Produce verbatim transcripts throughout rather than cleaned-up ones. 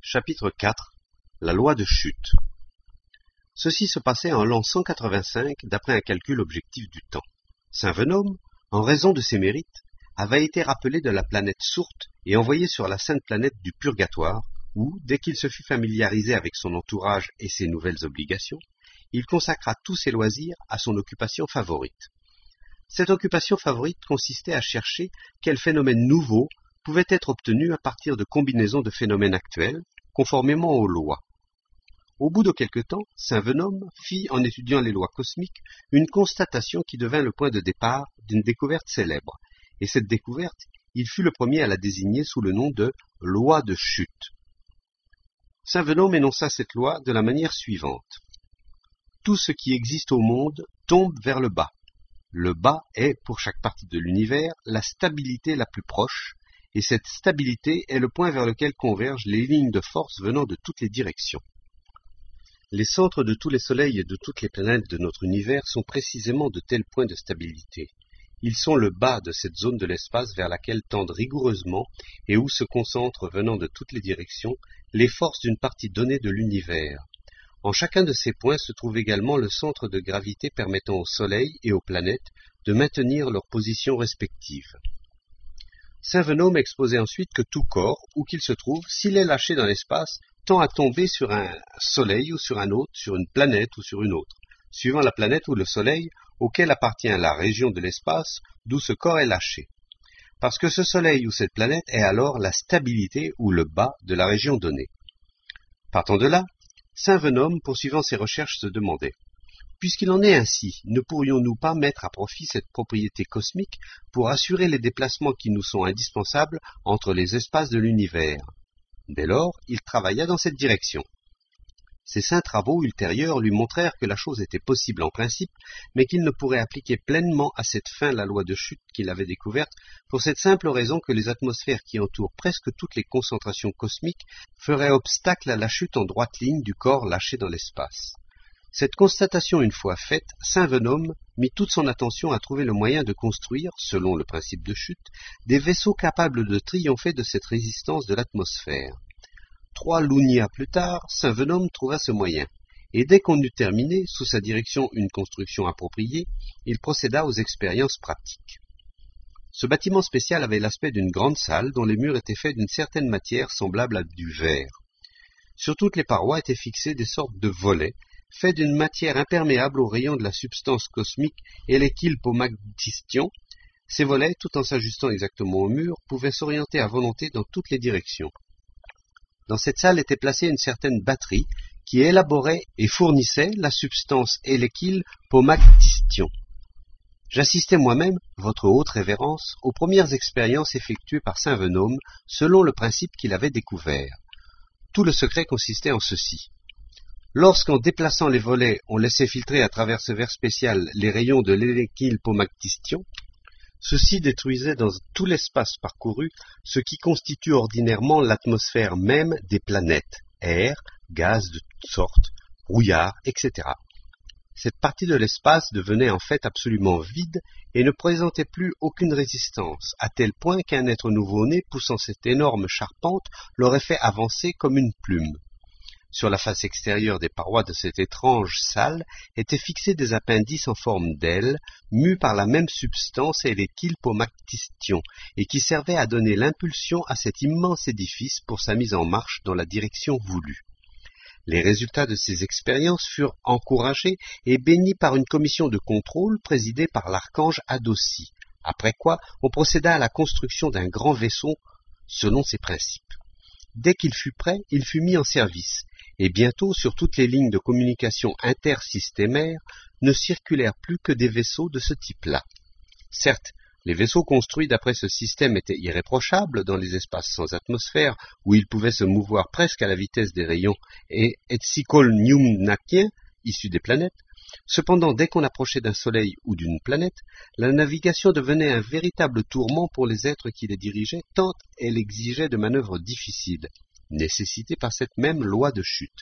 Chapitre quatre. La loi de chute. Ceci se passait en l'an cent quatre-vingt-cinq d'après un calcul objectif du temps. Saint Venôme, en raison de ses mérites, avait été rappelé de la planète Sourte et envoyé sur la sainte planète du Purgatoire, où, dès qu'il se fut familiarisé avec son entourage et ses nouvelles obligations, il consacra tous ses loisirs à son occupation favorite. Cette occupation favorite consistait à chercher quels phénomènes nouveaux pouvaient être obtenus à partir de combinaisons de phénomènes actuels, conformément aux lois. Au bout de quelque temps, Saint Venôme fit, en étudiant les lois cosmiques, une constatation qui devint le point de départ d'une découverte célèbre, et cette découverte, il fut le premier à la désigner sous le nom de « loi de chute ». Saint Venôme énonça cette loi de la manière suivante. Tout ce qui existe au monde tombe vers le bas. Le bas est, pour chaque partie de l'univers, la stabilité la plus proche, et cette stabilité est le point vers lequel convergent les lignes de force venant de toutes les directions. Les centres de tous les soleils et de toutes les planètes de notre univers sont précisément de tels points de stabilité. Ils sont le bas de cette zone de l'espace vers laquelle tendent rigoureusement et où se concentrent venant de toutes les directions les forces d'une partie donnée de l'univers. En chacun de ces points se trouve également le centre de gravité permettant au Soleil et aux planètes de maintenir leurs positions respectives. Saint Venôme exposait ensuite que tout corps, où qu'il se trouve, s'il est lâché dans l'espace, tend à tomber sur un Soleil ou sur un autre, sur une planète ou sur une autre, suivant la planète ou le Soleil auquel appartient la région de l'espace d'où ce corps est lâché. Parce que ce Soleil ou cette planète est alors la stabilité ou le bas de la région donnée. Partant de là, Saint Venôme, poursuivant ses recherches, se demandait « Puisqu'il en est ainsi, ne pourrions-nous pas mettre à profit cette propriété cosmique pour assurer les déplacements qui nous sont indispensables entre les espaces de l'univers ?» Dès lors, il travailla dans cette direction. Ses saints travaux ultérieurs lui montrèrent que la chose était possible en principe, mais qu'il ne pourrait appliquer pleinement à cette fin la loi de chute qu'il avait découverte, pour cette simple raison que les atmosphères qui entourent presque toutes les concentrations cosmiques feraient obstacle à la chute en droite ligne du corps lâché dans l'espace. Cette constatation une fois faite, Saint Venôme mit toute son attention à trouver le moyen de construire, selon le principe de chute, des vaisseaux capables de triompher de cette résistance de l'atmosphère. Trois lunia plus tard, Saint Venôme trouva ce moyen, et dès qu'on eut terminé, sous sa direction une construction appropriée, il procéda aux expériences pratiques. Ce bâtiment spécial avait l'aspect d'une grande salle dont les murs étaient faits d'une certaine matière semblable à du verre. Sur toutes les parois étaient fixés des sortes de volets, faits d'une matière imperméable aux rayons de la substance cosmique et les kilpomagnétistions. Ces volets, tout en s'ajustant exactement au mur, pouvaient s'orienter à volonté dans toutes les directions. Dans cette salle était placée une certaine batterie qui élaborait et fournissait la substance et les kilpomagnétistions. J'assistais moi-même, votre haute révérence, aux premières expériences effectuées par Saint Venôme selon le principe qu'il avait découvert. Tout le secret consistait en ceci. Lorsqu'en déplaçant les volets, on laissait filtrer à travers ce verre spécial les rayons de l'éléquilpomagnétistion, ceux-ci détruisaient dans tout l'espace parcouru ce qui constitue ordinairement l'atmosphère même des planètes, air, gaz de toutes sortes, brouillard, et cetera. Cette partie de l'espace devenait en fait absolument vide et ne présentait plus aucune résistance, à tel point qu'un être nouveau-né poussant cette énorme charpente l'aurait fait avancer comme une plume. Sur la face extérieure des parois de cette étrange salle étaient fixés des appendices en forme d'ailes, mus par la même substance et les kilpomagnétistions, et qui servaient à donner l'impulsion à cet immense édifice pour sa mise en marche dans la direction voulue. Les résultats de ces expériences furent encouragés et bénis par une commission de contrôle présidée par l'archange Adossi, après quoi on procéda à la construction d'un grand vaisseau selon ces principes. Dès qu'il fut prêt, il fut mis en service, et bientôt sur toutes les lignes de communication intersystémaires ne circulèrent plus que des vaisseaux de ce type-là. Certes, les vaisseaux construits d'après ce système étaient irréprochables dans les espaces sans atmosphère, où ils pouvaient se mouvoir presque à la vitesse des rayons et etsikol-nyumnakiens, issus des planètes. Cependant, dès qu'on approchait d'un soleil ou d'une planète, la navigation devenait un véritable tourment pour les êtres qui les dirigeaient, tant elle exigeait de manœuvres difficiles, nécessitées par cette même loi de chute.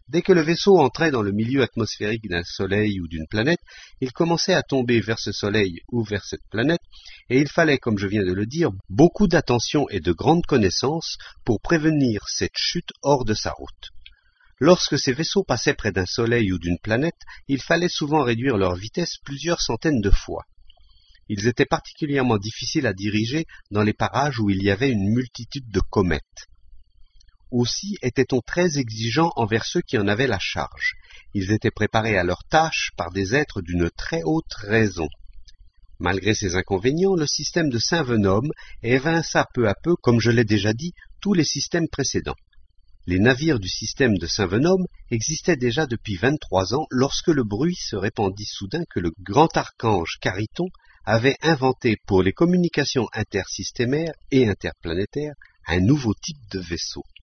Dès que le vaisseau entrait dans le milieu atmosphérique d'un soleil ou d'une planète, il commençait à tomber vers ce soleil ou vers cette planète, et il fallait, comme je viens de le dire, beaucoup d'attention et de grandes connaissances pour prévenir cette chute hors de sa route. Lorsque ces vaisseaux passaient près d'un soleil ou d'une planète, il fallait souvent réduire leur vitesse plusieurs centaines de fois. Ils étaient particulièrement difficiles à diriger dans les parages où il y avait une multitude de comètes. Aussi était-on très exigeant envers ceux qui en avaient la charge. Ils étaient préparés à leur tâche par des êtres d'une très haute raison. Malgré ces inconvénients, le système de Saint-Venôme évinça peu à peu, comme je l'ai déjà dit, tous les systèmes précédents. Les navires du système de Saint-Venôme existaient déjà depuis vingt-trois ans lorsque le bruit se répandit soudain que le grand archange Chariton avait inventé pour les communications intersystémaires et interplanétaires un nouveau type de vaisseau.